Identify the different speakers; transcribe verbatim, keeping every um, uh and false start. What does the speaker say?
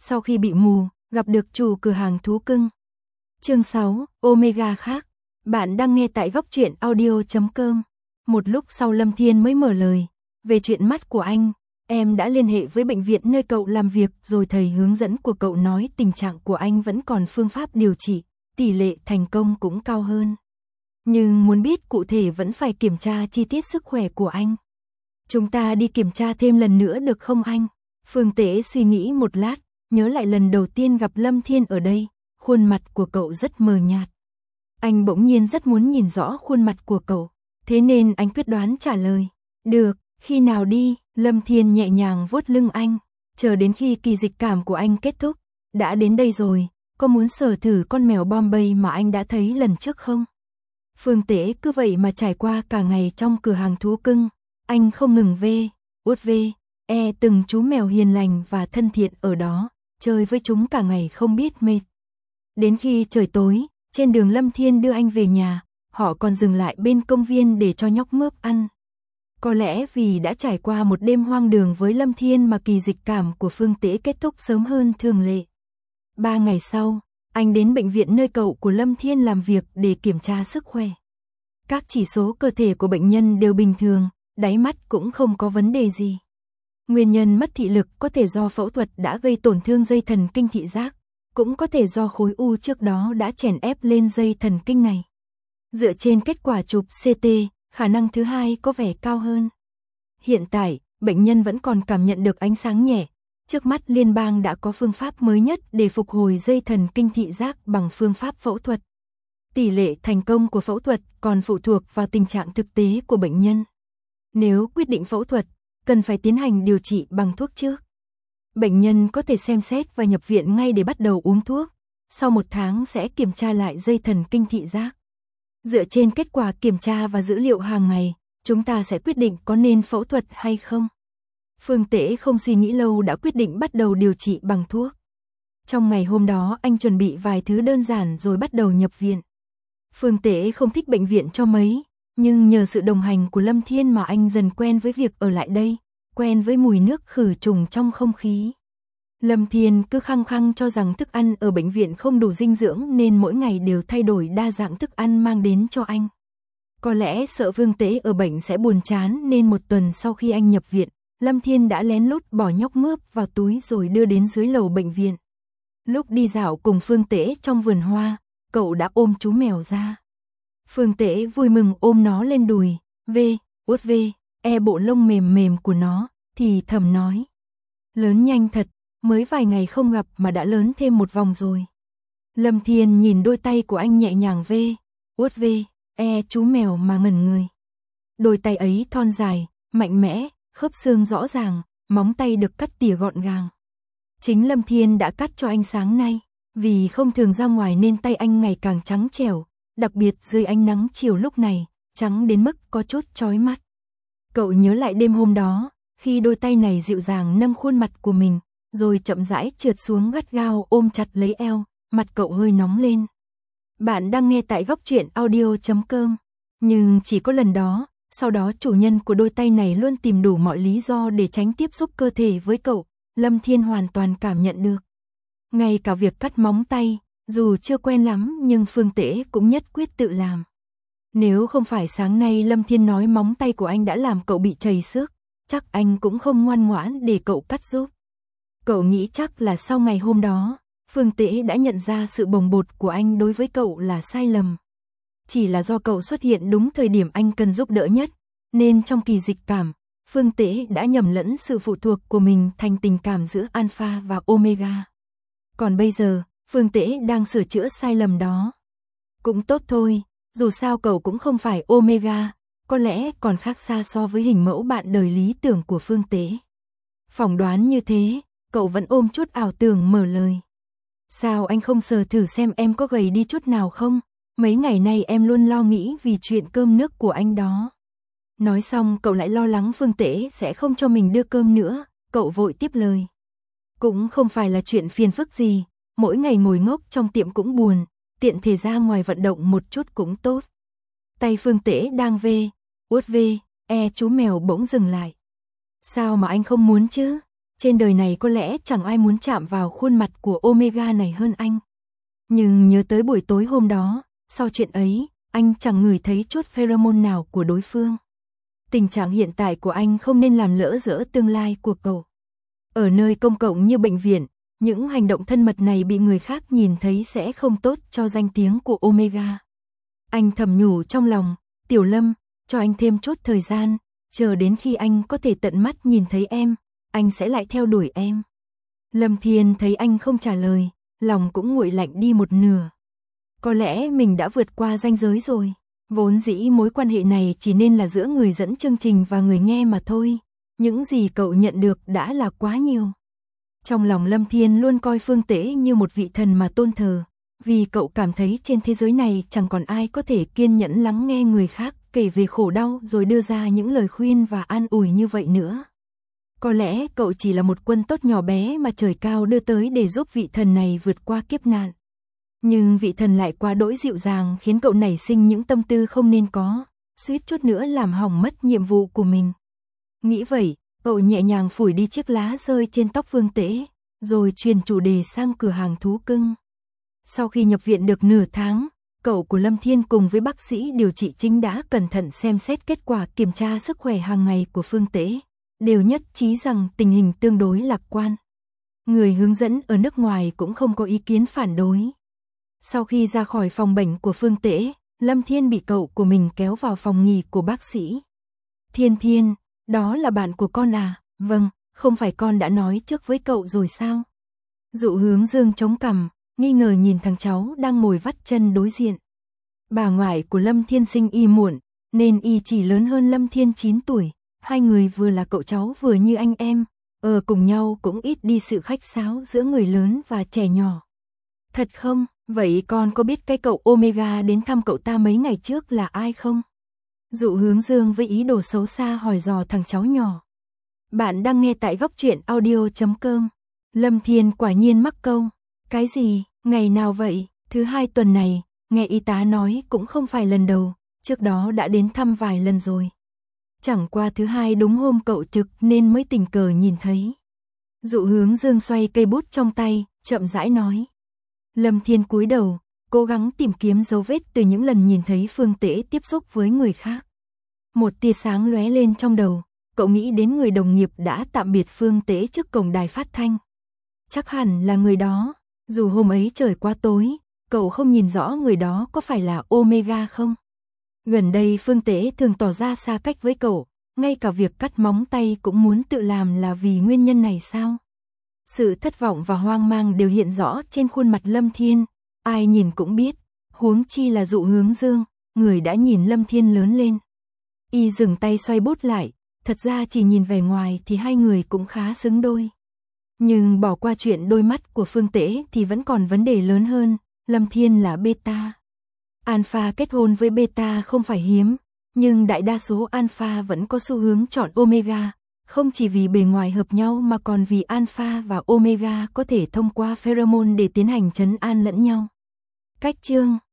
Speaker 1: Sau khi bị mù, gặp được chủ cửa hàng thú cưng. Chương sáu, Omega khác. Bạn đang nghe tại góc truyện audio chấm com. Một lúc sau Lâm Thiên mới mở lời. Về chuyện mắt của anh, em đã liên hệ với bệnh viện nơi cậu làm việc rồi, thầy hướng dẫn của cậu nói tình trạng của anh vẫn còn phương pháp điều trị, tỷ lệ thành công cũng cao hơn. Nhưng muốn biết cụ thể vẫn phải kiểm tra chi tiết sức khỏe của anh. Chúng ta đi kiểm tra thêm lần nữa được không anh? Phương Tế suy nghĩ một lát, nhớ lại lần đầu tiên gặp Lâm Thiên ở đây, khuôn mặt của cậu rất mờ nhạt. Anh bỗng nhiên rất muốn nhìn rõ khuôn mặt của cậu, thế nên anh quyết đoán trả lời. Được, khi nào đi? Lâm Thiên nhẹ nhàng vuốt lưng anh, chờ đến khi kỳ dịch cảm của anh kết thúc. Đã đến đây rồi, có muốn sờ thử con mèo Bombay mà anh đã thấy lần trước không? Phương Tế cứ vậy mà trải qua cả ngày trong cửa hàng thú cưng. Anh không ngừng vê, uốt vê, e từng chú mèo hiền lành và thân thiện ở đó, chơi với chúng cả ngày không biết mệt. Đến khi trời tối, trên đường Lâm Thiên đưa anh về nhà, họ còn dừng lại bên công viên để cho nhóc mướp ăn. Có lẽ vì đã trải qua một đêm hoang đường với Lâm Thiên mà kỳ dịch cảm của Phương Tế kết thúc sớm hơn thường lệ. Ba ngày sau, anh đến bệnh viện nơi cậu của Lâm Thiên làm việc để kiểm tra sức khỏe. Các chỉ số cơ thể của bệnh nhân đều bình thường, đáy mắt cũng không có vấn đề gì. Nguyên nhân mất thị lực có thể do phẫu thuật đã gây tổn thương dây thần kinh thị giác, cũng có thể do khối u trước đó đã chèn ép lên dây thần kinh này. Dựa trên kết quả chụp xê tê, khả năng thứ hai có vẻ cao hơn. Hiện tại, bệnh nhân vẫn còn cảm nhận được ánh sáng nhẹ. Trước mắt liên bang đã có phương pháp mới nhất để phục hồi dây thần kinh thị giác bằng phương pháp phẫu thuật. Tỷ lệ thành công của phẫu thuật còn phụ thuộc vào tình trạng thực tế của bệnh nhân. Nếu quyết định phẫu thuật, cần phải tiến hành điều trị bằng thuốc trước. Bệnh nhân có thể xem xét và nhập viện ngay để bắt đầu uống thuốc. Sau một tháng sẽ kiểm tra lại dây thần kinh thị giác. Dựa trên kết quả kiểm tra và dữ liệu hàng ngày, chúng ta sẽ quyết định có nên phẫu thuật hay không. Phương Tế không suy nghĩ lâu đã quyết định bắt đầu điều trị bằng thuốc. Trong ngày hôm đó anh chuẩn bị vài thứ đơn giản rồi bắt đầu nhập viện. Phương Tế không thích bệnh viện cho mấy, nhưng nhờ sự đồng hành của Lâm Thiên mà anh dần quen với việc ở lại đây, quen với mùi nước khử trùng trong không khí. Lâm Thiên cứ khăng khăng cho rằng thức ăn ở bệnh viện không đủ dinh dưỡng nên mỗi ngày đều thay đổi đa dạng thức ăn mang đến cho anh. Có lẽ sợ Phương Tế ở bệnh sẽ buồn chán nên một tuần sau khi anh nhập viện, Lâm Thiên đã lén lút bỏ nhóc mướp vào túi rồi đưa đến dưới lầu bệnh viện. Lúc đi dạo cùng Phương Tế trong vườn hoa, cậu đã ôm chú mèo ra. Phương Tế vui mừng ôm nó lên đùi, vê, uốt vê, e bộ lông mềm mềm của nó, thì thầm nói. Lớn nhanh thật, mới vài ngày không gặp mà đã lớn thêm một vòng rồi. Lâm Thiên nhìn đôi tay của anh nhẹ nhàng vê, uốt vê, e chú mèo mà ngẩn người. Đôi tay ấy thon dài, mạnh mẽ, khớp xương rõ ràng, móng tay được cắt tỉa gọn gàng. Chính Lâm Thiên đã cắt cho anh sáng nay, vì không thường ra ngoài nên tay anh ngày càng trắng trẻo, đặc biệt dưới ánh nắng chiều lúc này, trắng đến mức có chút chói mắt. Cậu nhớ lại đêm hôm đó, khi đôi tay này dịu dàng nâng khuôn mặt của mình, rồi chậm rãi trượt xuống gắt gao ôm chặt lấy eo, mặt cậu hơi nóng lên. Bạn đang nghe tại góc truyện audio chấm com, nhưng chỉ có lần đó, sau đó chủ nhân của đôi tay này luôn tìm đủ mọi lý do để tránh tiếp xúc cơ thể với cậu, Lâm Thiên hoàn toàn cảm nhận được. Ngay cả việc cắt móng tay, dù chưa quen lắm nhưng Phương Tế cũng nhất quyết tự làm. Nếu không phải sáng nay Lâm Thiên nói móng tay của anh đã làm cậu bị trầy xước, chắc anh cũng không ngoan ngoãn để cậu cắt giúp. Cậu nghĩ chắc là sau ngày hôm đó, Phương Tế đã nhận ra sự bồng bột của anh đối với cậu là sai lầm. Chỉ là do cậu xuất hiện đúng thời điểm anh cần giúp đỡ nhất, nên trong kỳ dịch cảm, Phương Tế đã nhầm lẫn sự phụ thuộc của mình thành tình cảm giữa Alpha và Omega. Còn bây giờ, Phương Tế đang sửa chữa sai lầm đó. Cũng tốt thôi, dù sao cậu cũng không phải Omega, có lẽ còn khác xa so với hình mẫu bạn đời lý tưởng của Phương Tế. Phỏng đoán như thế, cậu vẫn ôm chút ảo tưởng mở lời. Sao anh không sờ thử xem em có gầy đi chút nào không? Mấy ngày nay em luôn lo nghĩ vì chuyện cơm nước của anh đó. Nói xong cậu lại lo lắng Phương Tế sẽ không cho mình đưa cơm nữa, cậu vội tiếp lời. Cũng không phải là chuyện phiền phức gì, mỗi ngày ngồi ngốc trong tiệm cũng buồn, tiện thể ra ngoài vận động một chút cũng tốt. Tay Phương Tế đang vê, uốt vê, e chú mèo bỗng dừng lại. Sao mà anh không muốn chứ? Trên đời này có lẽ chẳng ai muốn chạm vào khuôn mặt của Omega này hơn anh. Nhưng nhớ tới buổi tối hôm đó, sau chuyện ấy, anh chẳng ngửi thấy chút pheromone nào của đối phương. Tình trạng hiện tại của anh không nên làm lỡ dỡ tương lai của cậu. Ở nơi công cộng như bệnh viện, những hành động thân mật này bị người khác nhìn thấy sẽ không tốt cho danh tiếng của Omega. Anh thầm nhủ trong lòng, Tiểu Lâm, cho anh thêm chút thời gian, chờ đến khi anh có thể tận mắt nhìn thấy em, anh sẽ lại theo đuổi em. Lâm Thiên thấy anh không trả lời, lòng cũng nguội lạnh đi một nửa. Có lẽ mình đã vượt qua ranh giới rồi. Vốn dĩ mối quan hệ này chỉ nên là giữa người dẫn chương trình và người nghe mà thôi. Những gì cậu nhận được đã là quá nhiều. Trong lòng Lâm Thiên luôn coi Phương Tế như một vị thần mà tôn thờ. Vì cậu cảm thấy trên thế giới này chẳng còn ai có thể kiên nhẫn lắng nghe người khác kể về khổ đau rồi đưa ra những lời khuyên và an ủi như vậy nữa. Có lẽ cậu chỉ là một quân tốt nhỏ bé mà trời cao đưa tới để giúp vị thần này vượt qua kiếp nạn. Nhưng vị thần lại quá đỗi dịu dàng khiến cậu nảy sinh những tâm tư không nên có, suýt chút nữa làm hỏng mất nhiệm vụ của mình. Nghĩ vậy, cậu nhẹ nhàng phủi đi chiếc lá rơi trên tóc Phương Tế, rồi chuyển chủ đề sang cửa hàng thú cưng. Sau khi nhập viện được nửa tháng, cậu của Lâm Thiên cùng với bác sĩ điều trị chính đã cẩn thận xem xét kết quả kiểm tra sức khỏe hàng ngày của Phương Tế, đều nhất trí rằng tình hình tương đối lạc quan. Người hướng dẫn ở nước ngoài cũng không có ý kiến phản đối. Sau khi ra khỏi phòng bệnh của Phương Tế, Lâm Thiên bị cậu của mình kéo vào phòng nghỉ của bác sĩ. Thiên Thiên, đó là bạn của con à? Vâng, không phải con đã nói trước với cậu rồi sao? Dụ Hướng Dương chống cằm, nghi ngờ nhìn thằng cháu đang ngồi vắt chân đối diện. Bà ngoại của Lâm Thiên sinh y muộn, nên y chỉ lớn hơn Lâm Thiên chín tuổi. Hai người vừa là cậu cháu vừa như anh em, ở cùng nhau cũng ít đi sự khách sáo giữa người lớn và trẻ nhỏ. Thật không? Vậy con có biết cái cậu Omega đến thăm cậu ta mấy ngày trước là ai không? Dụ Hướng Dương với ý đồ xấu xa hỏi dò thằng cháu nhỏ. Bạn đang nghe tại góc truyện audio chấm com. Lâm Thiên quả nhiên mắc câu. Cái gì? Ngày nào vậy? Thứ hai tuần này, nghe y tá nói cũng không phải lần đầu, trước đó đã đến thăm vài lần rồi. Chẳng qua thứ hai đúng hôm cậu trực nên mới tình cờ nhìn thấy. Dụ Hướng Dương xoay cây bút trong tay, chậm rãi nói. Lâm Thiên cúi đầu, cố gắng tìm kiếm dấu vết từ những lần nhìn thấy Phương Tế tiếp xúc với người khác. Một tia sáng lóe lên trong đầu, cậu nghĩ đến người đồng nghiệp đã tạm biệt Phương Tế trước cổng đài phát thanh. Chắc hẳn là người đó, dù hôm ấy trời quá tối, cậu không nhìn rõ người đó có phải là Omega không. Gần đây Phương Tế thường tỏ ra xa cách với cậu, ngay cả việc cắt móng tay cũng muốn tự làm là vì nguyên nhân này sao? Sự thất vọng và hoang mang đều hiện rõ trên khuôn mặt Lâm Thiên, ai nhìn cũng biết, huống chi là Dụ Hướng Dương, người đã nhìn Lâm Thiên lớn lên. Y dừng tay xoay bút lại, thật ra chỉ nhìn vẻ ngoài thì hai người cũng khá xứng đôi. Nhưng bỏ qua chuyện đôi mắt của Phương Tế thì vẫn còn vấn đề lớn hơn, Lâm Thiên là beta. Alpha kết hôn với beta không phải hiếm, nhưng đại đa số alpha vẫn có xu hướng chọn omega, không chỉ vì bề ngoài hợp nhau mà còn vì alpha và omega có thể thông qua pheromone để tiến hành trấn an lẫn nhau. Cách chương